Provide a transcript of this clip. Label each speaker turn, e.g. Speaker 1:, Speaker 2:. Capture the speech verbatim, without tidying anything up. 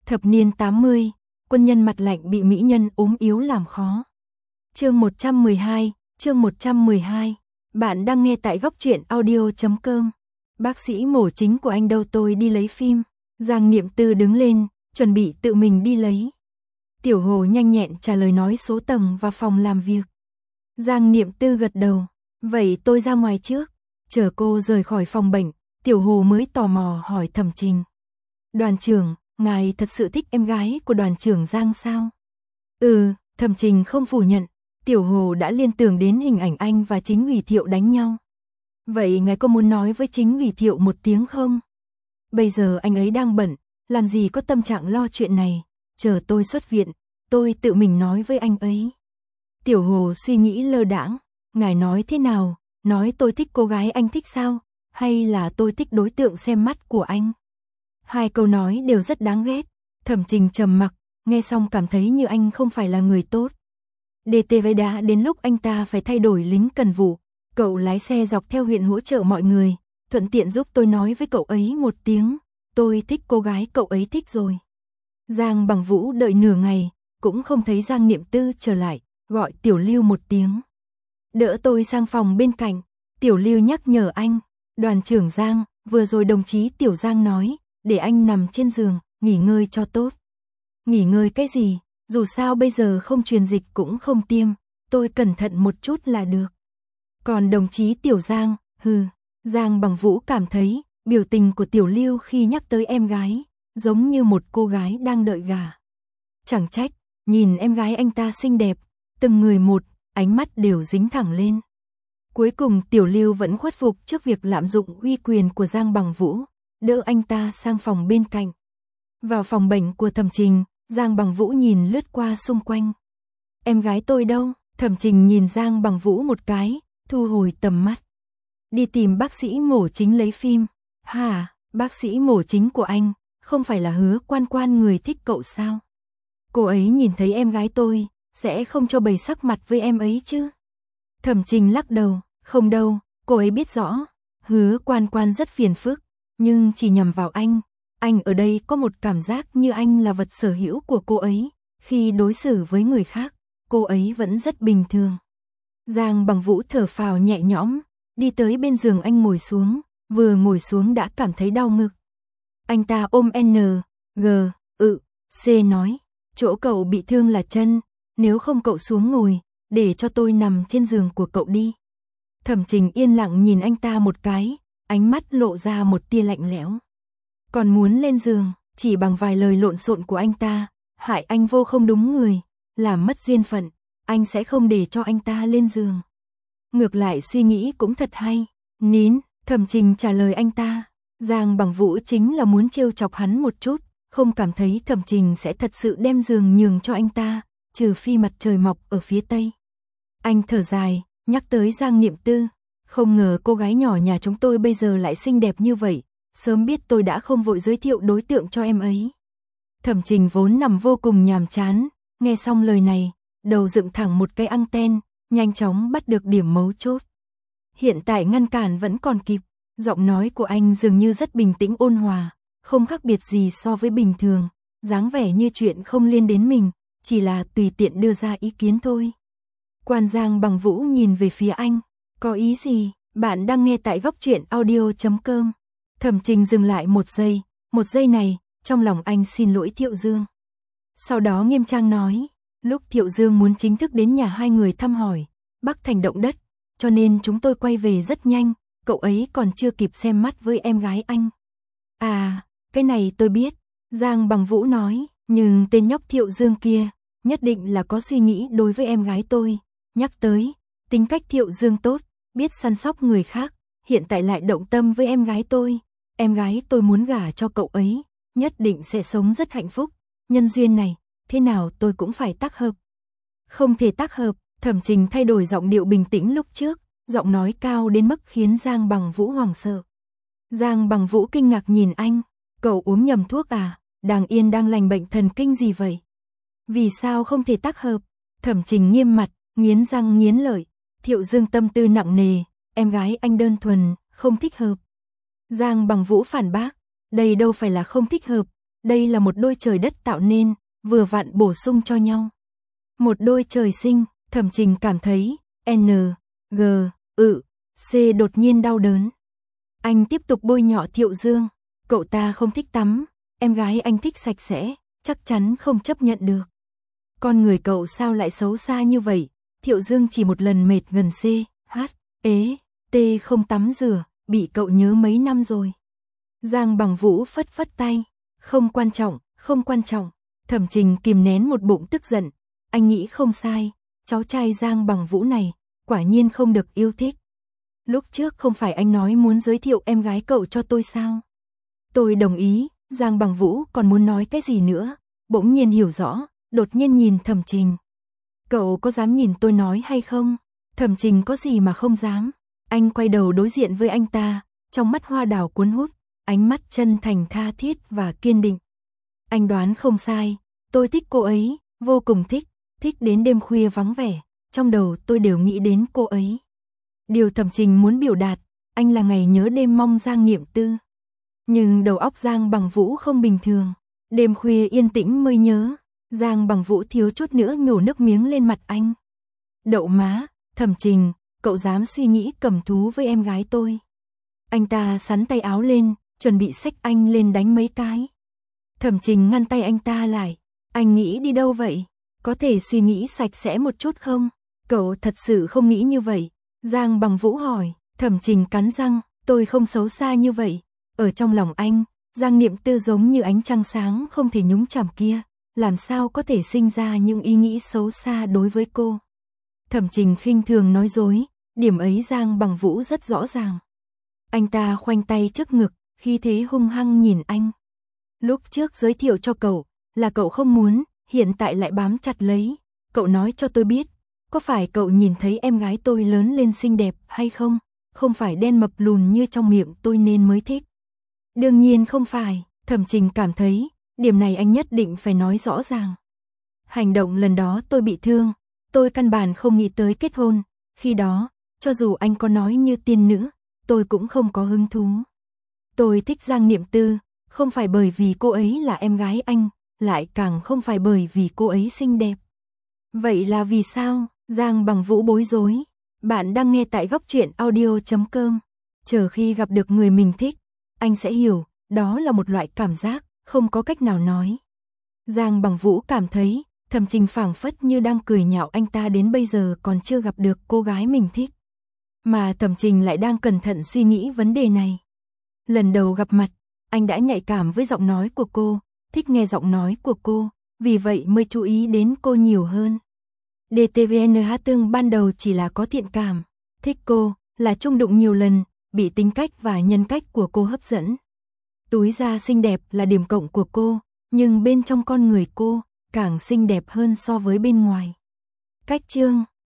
Speaker 1: Thập niên tám mươi, quân nhân mặt lạnh bị mỹ nhân ốm yếu làm khó. Chương một trăm mười hai, chương một trăm mười hai. Bạn đang nghe tại góc truyện audio chấm com. Bác sĩ mổ chính của anh đâu, tôi đi lấy phim. Giang Niệm Tư đứng lên, chuẩn bị tự mình đi lấy. Tiểu Hồ nhanh nhẹn trả lời nói số tầng và phòng làm việc. Giang Niệm Tư gật đầu, vậy tôi ra ngoài trước. Chờ cô rời khỏi phòng bệnh, Tiểu Hồ mới tò mò hỏi Thẩm Trình. Đoàn trưởng, ngài thật sự thích em gái của đoàn trưởng Giang sao? Ừ, Thẩm Trình không phủ nhận. Tiểu Hồ đã liên tưởng đến hình ảnh anh và Chính ủy Thiệu đánh nhau. Vậy ngài có muốn nói với Chính ủy Thiệu một tiếng không? Bây giờ anh ấy đang bận, làm gì có tâm trạng lo chuyện này. Chờ tôi xuất viện, tôi tự mình nói với anh ấy. Tiểu Hồ suy nghĩ lơ đãng. Ngài nói thế nào? Nói tôi thích cô gái anh thích sao? Hay là tôi thích đối tượng xem mắt của anh? Hai câu nói đều rất đáng ghét. Thẩm Trình trầm mặc, nghe xong cảm thấy như anh không phải là người tốt. đê tê vê đã đến lúc anh ta phải thay đổi lính cần vụ. Cậu lái xe dọc theo huyện hỗ trợ mọi người, thuận tiện giúp tôi nói với cậu ấy một tiếng. Tôi thích cô gái cậu ấy thích rồi. Giang Bằng Vũ đợi nửa ngày, cũng không thấy Giang Niệm Tư trở lại, gọi Tiểu Lưu một tiếng. Đỡ tôi sang phòng bên cạnh. Tiểu Lưu nhắc nhở anh. Đoàn trưởng Giang, vừa rồi đồng chí Tiểu Giang nói, để anh nằm trên giường, nghỉ ngơi cho tốt. Nghỉ ngơi cái gì? Dù sao bây giờ không truyền dịch cũng không tiêm, tôi cẩn thận một chút là được. Còn đồng chí Tiểu Giang, hừ, Giang Bằng Vũ cảm thấy, biểu tình của Tiểu Lưu khi nhắc tới em gái, giống như một cô gái đang đợi gà. Chẳng trách, nhìn em gái anh ta xinh đẹp, từng người một, ánh mắt đều dính thẳng lên. Cuối cùng Tiểu Lưu vẫn khuất phục trước việc lạm dụng uy quyền của Giang Bằng Vũ, đỡ anh ta sang phòng bên cạnh. Vào phòng bệnh của Thẩm Trình, Giang Bằng Vũ nhìn lướt qua xung quanh. Em gái tôi đâu? Thẩm Trình nhìn Giang Bằng Vũ một cái, thu hồi tầm mắt. Đi tìm bác sĩ mổ chính lấy phim. Hả, bác sĩ mổ chính của anh, không phải là Hứa Quan Quan người thích cậu sao? Cô ấy nhìn thấy em gái tôi, sẽ không cho bày sắc mặt với em ấy chứ? Thẩm Trình lắc đầu, không đâu, cô ấy biết rõ. Hứa Quan Quan rất phiền phức, nhưng chỉ nhằm vào anh. Anh ở đây có một cảm giác như anh là vật sở hữu của cô ấy. Khi đối xử với người khác, cô ấy vẫn rất bình thường. Giang Bằng Vũ thở phào nhẹ nhõm, đi tới bên giường anh ngồi xuống, vừa ngồi xuống đã cảm thấy đau ngực. Anh ta ôm N, G, ự, C nói, chỗ cậu bị thương là chân, nếu không cậu xuống ngồi, để cho tôi nằm trên giường của cậu đi. Thẩm Trình yên lặng nhìn anh ta một cái, ánh mắt lộ ra một tia lạnh lẽo. Còn muốn lên giường, chỉ bằng vài lời lộn xộn của anh ta, hại anh vô không đúng người, làm mất duyên phận, anh sẽ không để cho anh ta lên giường. Ngược lại suy nghĩ cũng thật hay. Nín, Thẩm Trình trả lời anh ta. Giang Bằng Vũ chính là muốn trêu chọc hắn một chút, không cảm thấy Thẩm Trình sẽ thật sự đem giường nhường cho anh ta, trừ phi mặt trời mọc ở phía tây. Anh thở dài, nhắc tới Giang Niệm Tư. Không ngờ cô gái nhỏ nhà chúng tôi bây giờ lại xinh đẹp như vậy, sớm biết tôi đã không vội giới thiệu đối tượng cho em ấy. Thẩm Trình vốn nằm vô cùng nhàm chán, nghe xong lời này, đầu dựng thẳng một cái anten, nhanh chóng bắt được điểm mấu chốt. Hiện tại ngăn cản vẫn còn kịp, giọng nói của anh dường như rất bình tĩnh ôn hòa, không khác biệt gì so với bình thường, dáng vẻ như chuyện không liên đến mình, chỉ là tùy tiện đưa ra ý kiến thôi. Quan Giang Bằng Vũ nhìn về phía anh, có ý gì? Bạn đang nghe tại góc truyện audio chấm com. Thẩm Trình dừng lại một giây, một giây này, trong lòng anh xin lỗi Thiệu Dương. Sau đó nghiêm trang nói, lúc Thiệu Dương muốn chính thức đến nhà hai người thăm hỏi, Bắc Thành động đất, cho nên chúng tôi quay về rất nhanh, cậu ấy còn chưa kịp xem mắt với em gái anh. À, cái này tôi biết, Giang Bằng Vũ nói, nhưng tên nhóc Thiệu Dương kia, nhất định là có suy nghĩ đối với em gái tôi. Nhắc tới, tính cách Thiệu Dương tốt, biết săn sóc người khác, hiện tại lại động tâm với em gái tôi. Em gái tôi muốn gả cho cậu ấy, nhất định sẽ sống rất hạnh phúc. Nhân duyên này, thế nào tôi cũng phải tác hợp. Không thể tác hợp, Thẩm Trình thay đổi giọng điệu bình tĩnh lúc trước, giọng nói cao đến mức khiến Giang Bằng Vũ hoảng sợ. Giang Bằng Vũ kinh ngạc nhìn anh, cậu uống nhầm thuốc à, đang yên đang lành bệnh thần kinh gì vậy? Vì sao không thể tác hợp? Thẩm Trình nghiêm mặt, nghiến răng nghiến lợi, Thiệu Dương tâm tư nặng nề, em gái anh đơn thuần, không thích hợp. Giang Bằng Vũ phản bác, đây đâu phải là không thích hợp, Đây là một đôi trời đất tạo nên, vừa vặn bổ sung cho nhau. Một đôi trời sinh, Thẩm Trình cảm thấy, N, G, ự, C đột nhiên đau đớn. Anh tiếp tục bôi nhọ Thiệu Dương, cậu ta không thích tắm, em gái anh thích sạch sẽ, chắc chắn không chấp nhận được. Con người cậu sao lại xấu xa như vậy, Thiệu Dương chỉ một lần mệt gần C, H, ế, T không tắm rửa, bị cậu nhớ mấy năm rồi. Giang Bằng Vũ phất phất tay, không quan trọng, không quan trọng. Thẩm Trình kìm nén một bụng tức giận, anh nghĩ không sai, cháu trai Giang Bằng Vũ này, quả nhiên không được yêu thích. Lúc trước không phải anh nói muốn giới thiệu em gái cậu cho tôi sao? Tôi đồng ý, Giang Bằng Vũ còn muốn nói cái gì nữa, bỗng nhiên hiểu rõ, đột nhiên nhìn Thẩm Trình. Cậu có dám nhìn tôi nói hay không? Thẩm Trình có gì mà không dám. Anh quay đầu đối diện với anh ta, trong mắt hoa đào cuốn hút, ánh mắt chân thành tha thiết và kiên định. Anh đoán không sai, tôi thích cô ấy, vô cùng thích, thích đến đêm khuya vắng vẻ, trong đầu tôi đều nghĩ đến cô ấy. Điều Thẩm Trình muốn biểu đạt, anh là ngày nhớ đêm mong Giang Niệm Tư. Nhưng đầu óc Giang Bằng Vũ không bình thường, đêm khuya yên tĩnh mới nhớ, Giang Bằng Vũ thiếu chút nữa nhổ nước miếng lên mặt anh. Đậu má, Thẩm Trình, cậu dám suy nghĩ cầm thú với em gái tôi. Anh ta sắn tay áo lên, chuẩn bị xách anh lên đánh mấy cái. Thẩm Trình ngăn tay anh ta lại, anh nghĩ đi đâu vậy? Có thể suy nghĩ sạch sẽ một chút không? Cậu thật sự không nghĩ như vậy. Giang Bằng Vũ hỏi, Thẩm Trình cắn răng, tôi không xấu xa như vậy. Ở trong lòng anh, Giang Niệm Tư giống như ánh trăng sáng không thể nhúng chạm kia, làm sao có thể sinh ra những ý nghĩ xấu xa đối với cô. Thẩm Trình khinh thường nói dối, điểm ấy Giang Bằng Vũ rất rõ ràng. Anh ta khoanh tay trước ngực, khí thế hung hăng nhìn anh. Lúc trước giới thiệu cho cậu, là cậu không muốn, hiện tại lại bám chặt lấy. Cậu nói cho tôi biết, có phải cậu nhìn thấy em gái tôi lớn lên xinh đẹp hay không? Không phải đen mập lùn như trong miệng tôi nên mới thích. Đương nhiên không phải, Thẩm Trình cảm thấy, điểm này anh nhất định phải nói rõ ràng. Hành động lần đó tôi bị thương, tôi căn bản không nghĩ tới kết hôn, khi đó, cho dù anh có nói như tiên nữ, tôi cũng không có hứng thú. Tôi thích Giang Niệm Tư, không phải bởi vì cô ấy là em gái anh, lại càng không phải bởi vì cô ấy xinh đẹp. Vậy là vì sao? Giang Bằng Vũ bối rối. Bạn đang nghe tại góc truyện audio chấm com. Chờ khi gặp được người mình thích, anh sẽ hiểu, đó là một loại cảm giác, không có cách nào nói. Giang Bằng Vũ cảm thấy, Thẩm Trình phảng phất như đang cười nhạo anh ta đến bây giờ còn chưa gặp được cô gái mình thích. Mà Thẩm Trình lại đang cẩn thận suy nghĩ vấn đề này. Lần đầu gặp mặt, anh đã nhạy cảm với giọng nói của cô, thích nghe giọng nói của cô, vì vậy mới chú ý đến cô nhiều hơn. đê tê vê en hát Tương ban đầu chỉ là có thiện cảm, thích cô, là chung đụng nhiều lần, bị tính cách và nhân cách của cô hấp dẫn. Túi da xinh đẹp là điểm cộng của cô, nhưng bên trong con người cô, càng xinh đẹp hơn so với bên ngoài. Cách chương